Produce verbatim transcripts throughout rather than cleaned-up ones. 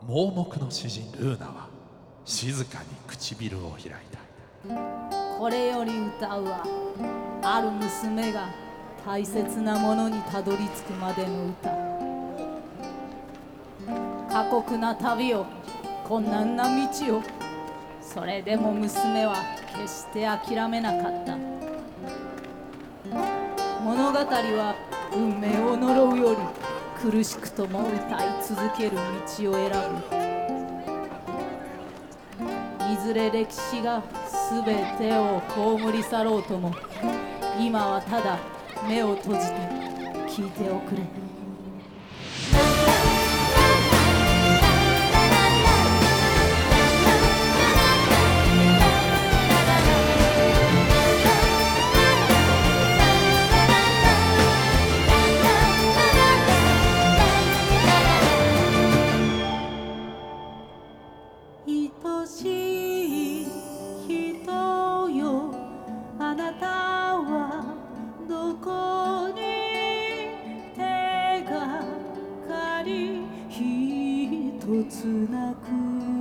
盲目の詩人ルーナは静かに唇を開いた。 これより歌うはある娘が大切なものにたどり着くまでの歌。過酷な旅を、困難な道を、それでも娘は決して諦めなかった。物語は運命を呪うより苦しくとも歌い続ける道を選ぶ。いずれ歴史が全てを葬り去ろうとも、今はただ目を閉じて聞いておくれ。愛しい人よ、あなたはどこに手がかり一つなく、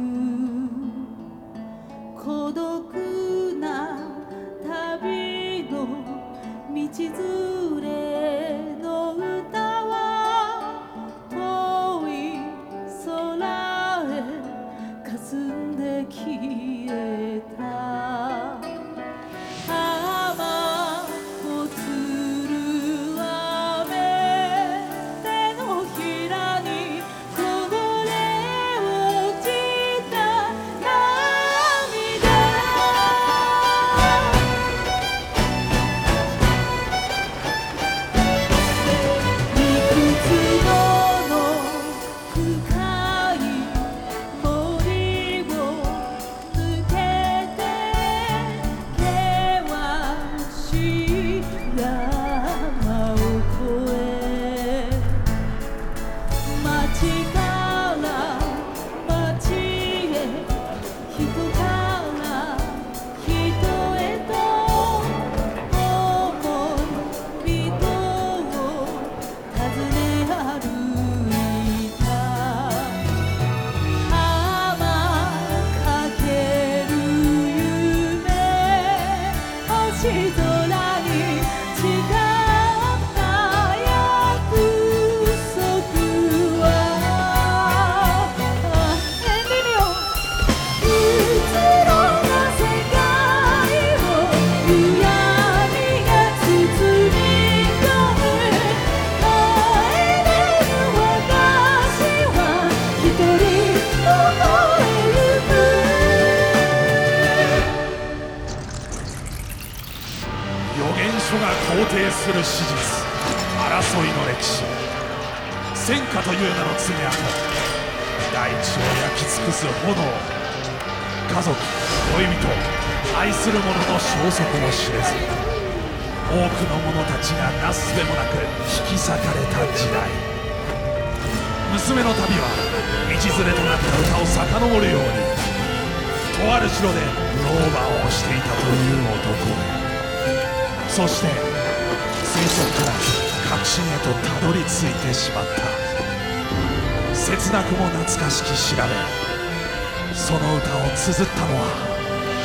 孤独な旅の道連れの歌は遠い空へ霞んで消えた。雨をつる雨、手のひらにこぼれ落ちた涙。いくつもの深い森を抜けて険しい山を越え、街から街へ、人から人へと思い人を訪ね歩いた。浜かける夢、星空に誓った約束はエンディミオ、うつろな世界を闇が包み込む。帰れる私は一人どこへ行く。 預言書が肯定する史実、争いの歴史、戦火という名の爪痕、大地を焼き尽くす炎、家族、恋人、愛する者の消息も知れず、多くの者たちがなすすべもなく引き裂かれた時代。娘の旅は道連れとなった歌を遡るように、とある城で老婆をしていたという男へ、そして推測から確信へとたどり着いてしまった。切なくも懐かしき調べ、その歌を綴ったのは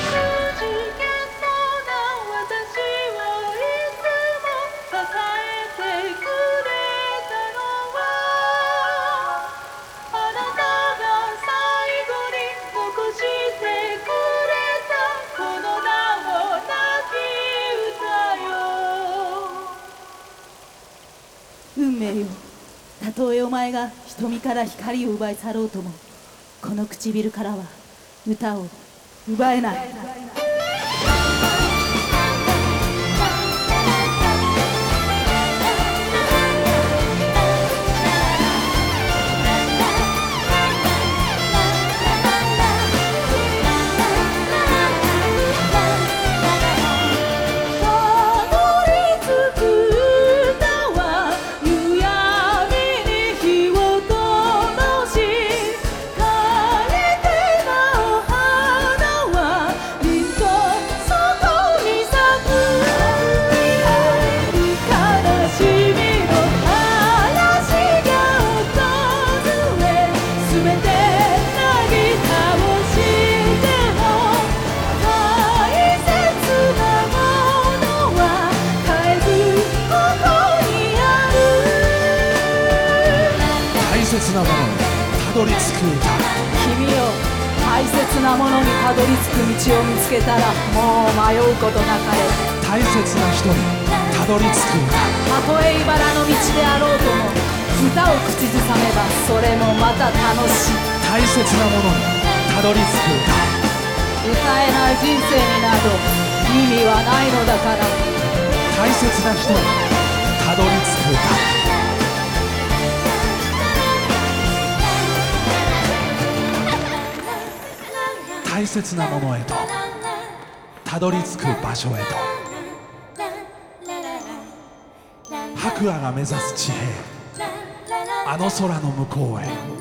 運命よ、たとえお前が瞳から光を奪い去ろうとも、この唇からは歌を奪えない。 「 なものにたどり着く歌。 君よ、大切なものにたどり着く道を見つけたらもう迷うことなかれ。 大切な人にたどり着く歌。 たとえ茨の道であろうとも歌を口ずさめばそれもまた楽しい。 大切なものにたどり着く歌。 歌えない人生になど意味はないのだから。 大切な人にたどり着く歌。大切なものへとたどり着く場所へと、白亜が目指す地平、あの空の向こうへ。